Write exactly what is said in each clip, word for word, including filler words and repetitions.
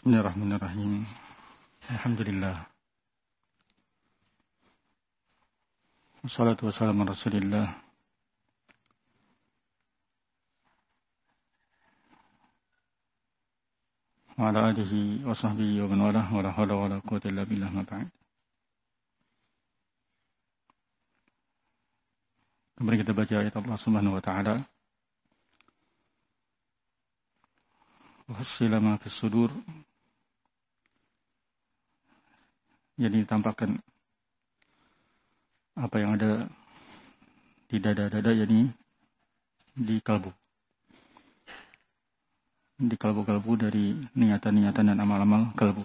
Bismillahirrahmanirrahim. Alhamdulillah. Wassalatu wassalamu ala Rasulillah. Wa ala alihi wa sahbihi wa man walah wa la haula wa la quwwata illa billah ma ba'd. Kembali kita baca ayat Allah Subhanahu wa taala. Wa hussila ma fis sudur. Jadi ditampakkan apa yang ada di dada-dada, yakni di kalbu. Di kalbu-kalbu dari niatan-niatan dan amal-amal kalbu.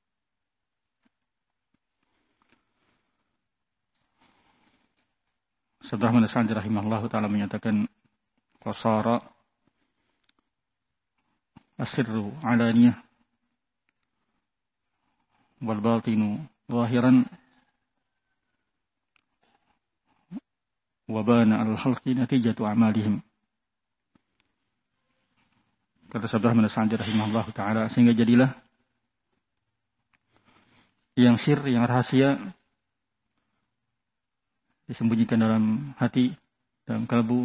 Abdurrahman As-Sa'di rahimahullah ta'ala menyatakan qasara asirru alaniyah wal batinu zahiran wa bana al-khalqi natijatu a'malihim. Kata Abdurrahman As-Sa'di rahimahullah ta'ala, sehingga jadilah yang sir, yang rahasia disembunyikan dalam hati, dalam kalbu,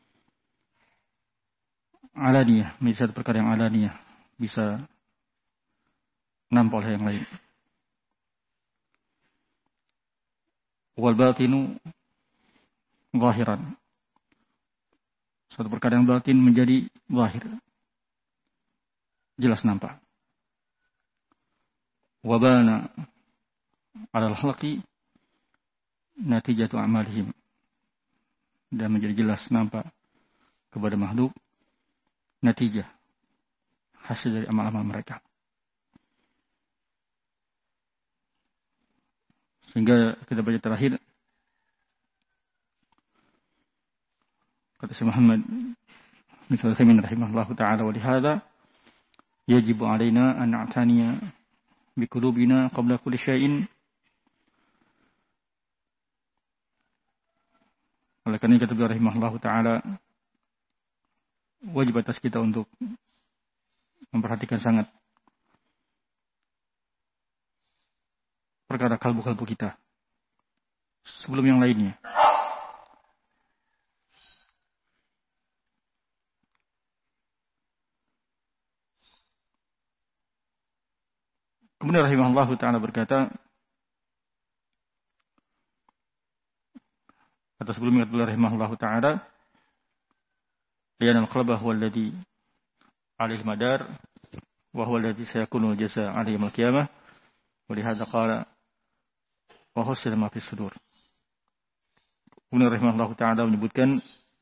alaniyah, menjadi satu perkara yang alaniyah, bisa nampak oleh yang lain. Wal batinu zahiran, satu perkara yang batin menjadi zahir, jelas nampak. Wabana alal khalqi natijatu amalihim, dan menjadi jelas nampak kepada makhluk natijah, hasil dari amal-amal mereka. Sehingga kita baca terakhir kata Syekh Muhammad bin Sulaiman rahimahullahu ta'ala, wa lihada yajibu alaina an na'taniya bi qulubina qabla kulli syai'in. Oleh karena kata beliau rahimahullahu ta'ala, wajib atas kita untuk memperhatikan sangat perkara kalbu-kalbu kita sebelum yang lainnya. Kemudian rahimahullahu ta'ala berkata, atau sebelumnya kata rahimahullahu ta'ala, li'anal qalba huwa alladhi 'alaihi madar wa huwa alladhi sayakunu al-jazaa 'alaihi yawm al-qiyamah, wa lihadza qala wa hussila ma fis sudur. Kemudian rahimahullahu ta'ala menyebutkan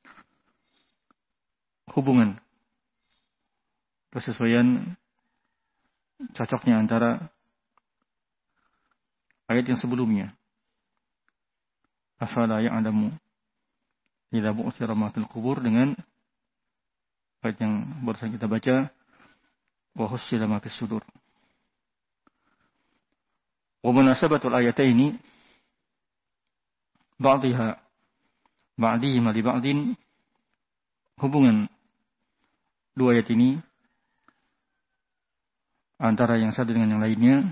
hubungan, kesesuaian, cocoknya antara ayat yang sebelumnya, afala ya'lamu idza bu'thira ma fil qubur, dengan ayat yang barusan kita baca, wa hussila ma fis sudur. Wa munasabatul ayataini ba'dihha ba'dihima li ba'din, hubungan dua ayat ini antara yang satu dengan yang lainnya,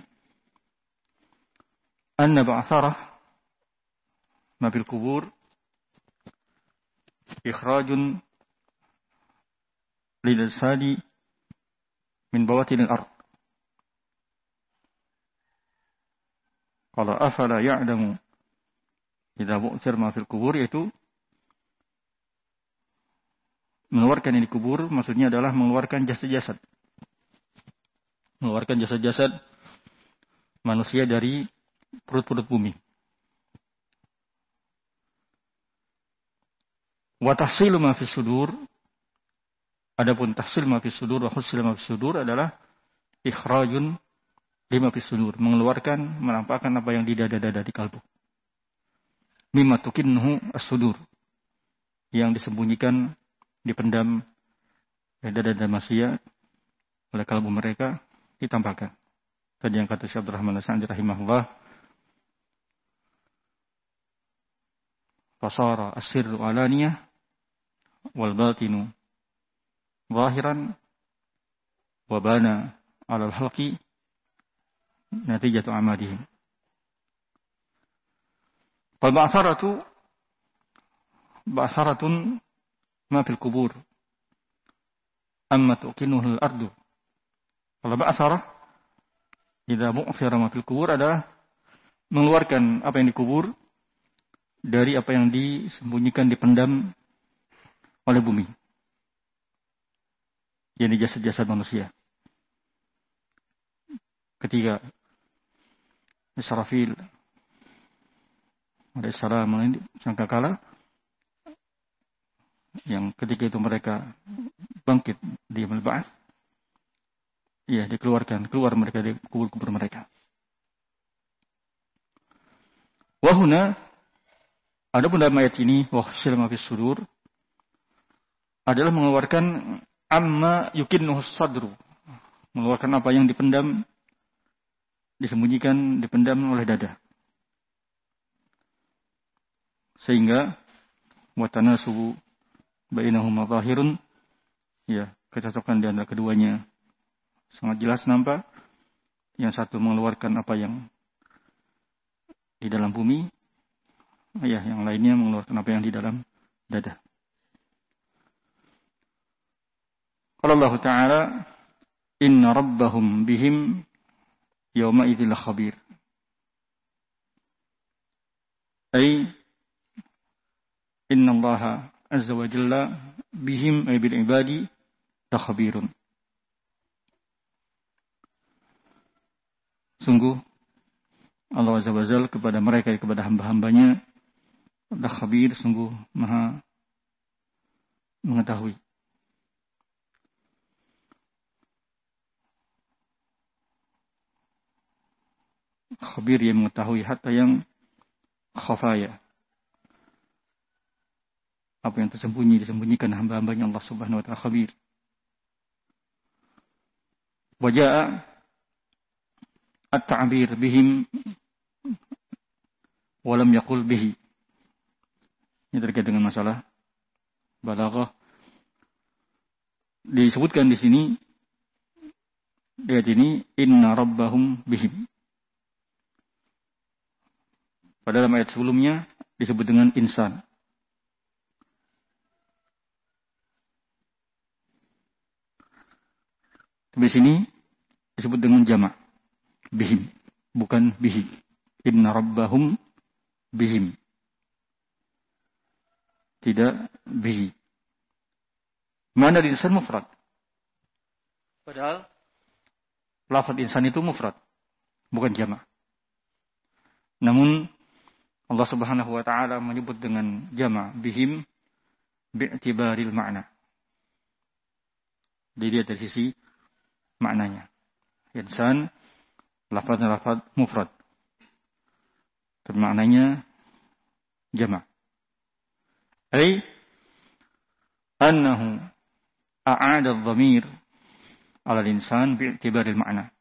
anna ba'tharah ma fil qubur ikhrajun lil ajsadi min bawatin al-ard. Qala afala ya'lamu idza bu'thir ma fil qubur, yaitu mengeluarkan ini kubur, maksudnya adalah mengeluarkan jasad-jasad, mengeluarkan jasad-jasad manusia dari perut-perut bumi. Wa tahsilu ma fis sudur, adapun tahsil ma fis sudur wa husil ma fis sudur adalah ikhrajun lima fis sudur, mengeluarkan, menampakkan apa yang di dada-dada di kalbu. Mimma tukinhu as-sudur, yang disembunyikan, dipendam dada-dada manusia oleh kalbu mereka, ditampakkan. Tadi yang kata Syekh Abdurrahman As-Sa'di rahimahullah, fasara as-sirru alaniyah wal batinu zahiran wa bana 'ala al-halqi natijatu amalihim. Fal ba'tharatu ba'tharatun ma fil qubur amma tuqinuhu al-ardu. Kalau ba'tharah idza bu'thira ma fil qubur adalah mengeluarkan apa yang dikubur dari apa yang disembunyikan, dipendam oleh bumi. Yakni jasad-jasad manusia. Ketika Israfil alaihissalam sangkakala yang ketika itu mereka bangkit di yaumul ba'ats, ya dikeluarkan keluar mereka dari kubur-kubur mereka. Wahuna, adapun dalam ayat ini, wahsil ma fis sudur, adalah mengeluarkan amma yukinnuhu sadru, mengeluarkan apa yang dipendam, disembunyikan, dipendam oleh dada. Sehingga watanasubu bainahuma zahirun, ya, kecocokan di antara keduanya sangat jelas nampak. Yang satu mengeluarkan apa yang di dalam bumi, ya, yang lainnya mengeluarkan apa yang di dalam dada. Qala Allah Ta'ala, inna rabbahum bihim yawma idzil khabir. Ay inna Allah azza wa jalla bihim ay bil ibadi la khabirun. Sungguh Allah azza wa jalla kepada mereka, kepada hamba-hambanya, la khabir, sungguh maha mengetahui. Khabir yang mengetahui hatta yang khafaya, apa yang tersembunyi disembunyikan hamba-hambanya Allah Subhanahu wa taala khabir. Wajaa at-ta'bir bihim walam yaqul bihi. Ini terkait dengan masalah balaghah. Disebutkan di sini, ayat ini, inna rabbahum bihim. Pada dalam ayat sebelumnya disebut dengan insan. Di sini disebut dengan jamak, bihim, bukan bihi. Inna rabbahum bihim, tidak bihi. Mana insan mufrad? Padahal lafaz insan itu mufrad, bukan jamak. Namun Allah Subhanahu wa taala menyebut dengan jamak bihim bi'tibaril makna. Dilihat dari sisi maknanya. Insan lafaznya lafaz mufrad, tapi maknanya jamak. Ay annahu a'ada adh-dhamir 'ala al-insan bi'tibaril makna.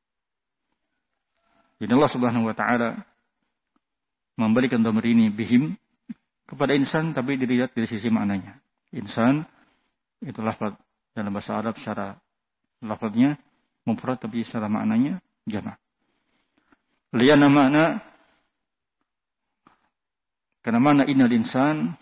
Jadi Allah Subhanahu wa taala memberikan dhamir ini bihim kepada insan, tapi dilihat dari sisi maknanya. Insan itu lafaz dalam bahasa Arab secara lafaznya mufrad, tapi secara maknanya jamak. Liana makna, karena makna innal insan,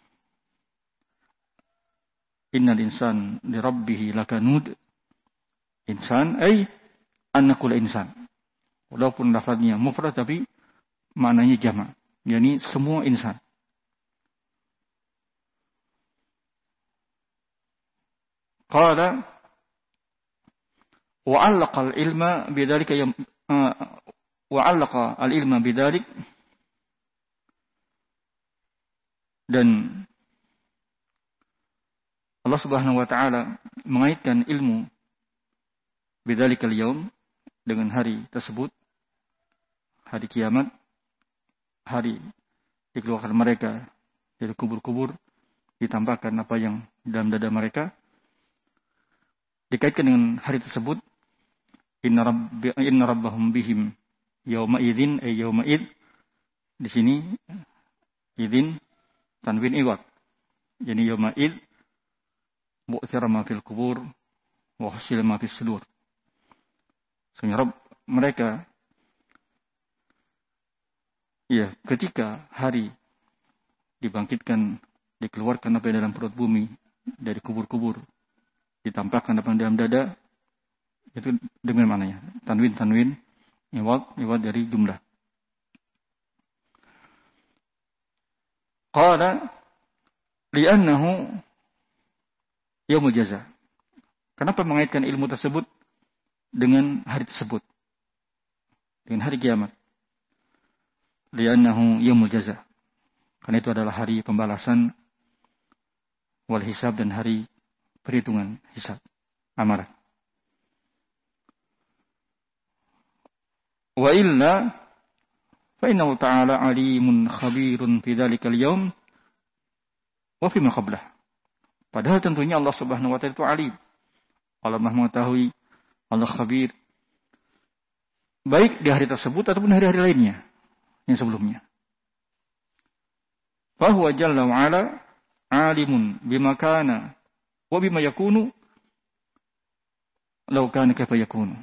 innal insan li rabbih lakanud, insan ay anna kull insan. Walaupun lafaznya mufrad tapi maknanya jamak, yakni semua insan. Qala wa 'allaqa al-ilma bidzalika yam wa 'allaqa al-ilma bidzalik, dan Allah Subhanahu wa taala mengaitkan ilmu bidzalikal yaum dengan hari tersebut, hari kiamat, hari dikeluarkan mereka dari kubur-kubur, ditampakkan apa yang dalam dada mereka, dikaitkan dengan hari tersebut. Inna rabbi inna rabbahum bihim yauma idzin ay yauma id. Di sini idzin tanwin iwad, yani yauma id bu'thira ma fil qubur wa hasila ma fis sudur. Sesungguhnya Rabb mereka, ya, ketika hari dibangkitkan, dikeluarkan apa yang dalam perut bumi dari kubur-kubur, ditampakkan apa yang dalam dada, itu dengan mananya tanwin tanwin iwad iwad dari jumlah. Qala li'annahu yaumul jaza. Kenapa mengaitkan ilmu tersebut dengan hari tersebut, dengan hari kiamat? Li'annahu yaumul jaza. Karena itu adalah hari pembalasan wal hisab dan hari perhitungan hisab amalan. Wa illa fa innahu ta'ala alimun khabirun fi dzalikal yaum wa fi ma qablah. Padahal tentunya Allah Subhanahu wa taala itu alim. Allah Maha mengetahui, Allah khabir, baik di hari tersebut ataupun hari-hari lainnya yang sebelumnya. Fa huwa jalla wa ala alimun bima kana wa bima yakunu law kana kaifa yakunu.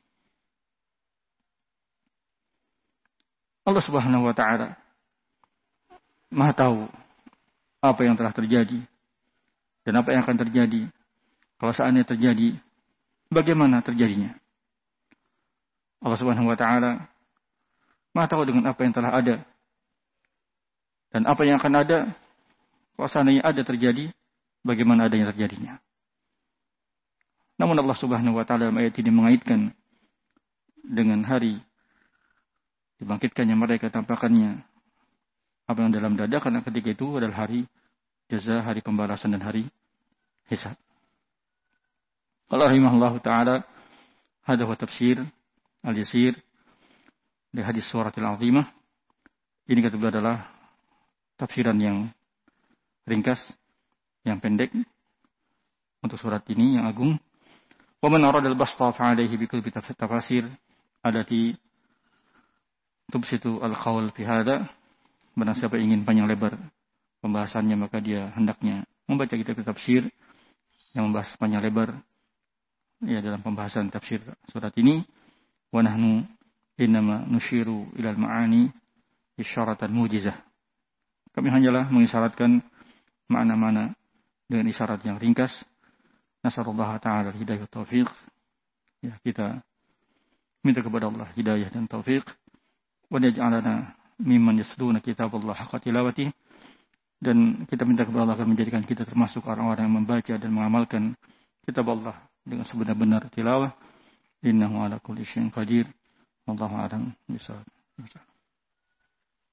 Allah Subhanahu wa taala Maha tahu apa yang telah terjadi dan apa yang akan terjadi. Kalau seandainya terjadi, bagaimana terjadinya? Allah Subhanahu wa taala Maha tahu dengan apa yang telah ada dan apa yang akan ada. Kalau seandainya ada terjadi, bagaimana adanya terjadinya? Namun Allah Subhanahu wa taala dalam ayat ini mengaitkan dengan hari dibangkitkannya mereka, tampakannya apa yang dalam dada, karena ketika itu adalah hari jaza, hari pembalasan dan hari hisab. Qala rahimahullahu taala, hadha huwa tafsir al-yasir di hadis suratul azimah. Ini kata beliau adalah tafsiran yang ringkas, yang pendek untuk surat ini yang agung. Wa man arada al-basta fa alayhi bi kulli tafsir allati tubsitu al-qawl fi hadha. Barang siapa ingin panjang lebar pembahasannya, maka dia hendaknya membaca kitab tafsir yang membahas panjang lebar ya dalam pembahasan tafsir surat ini. Wa nahnu innama nushiru ilal ma'ani isyaratan mujizah. Kami hanyalah mengisyaratkan makna-makna dengan isyarat yang ringkas. Nasallallahu ta'ala hidayah taufiq. Ya, kita minta kepada Allah hidayah dan taufiq. Wa yaj'alana mimman yasluna kitabullah haqqa tilawati. Dan kita minta kepada Allah akan menjadikan kita termasuk orang-orang yang membaca dan mengamalkan kitab Allah dengan sebenar-benar tilawah. Innahu ala kulli syai'in qadir. Wallahu a'lam bishawab.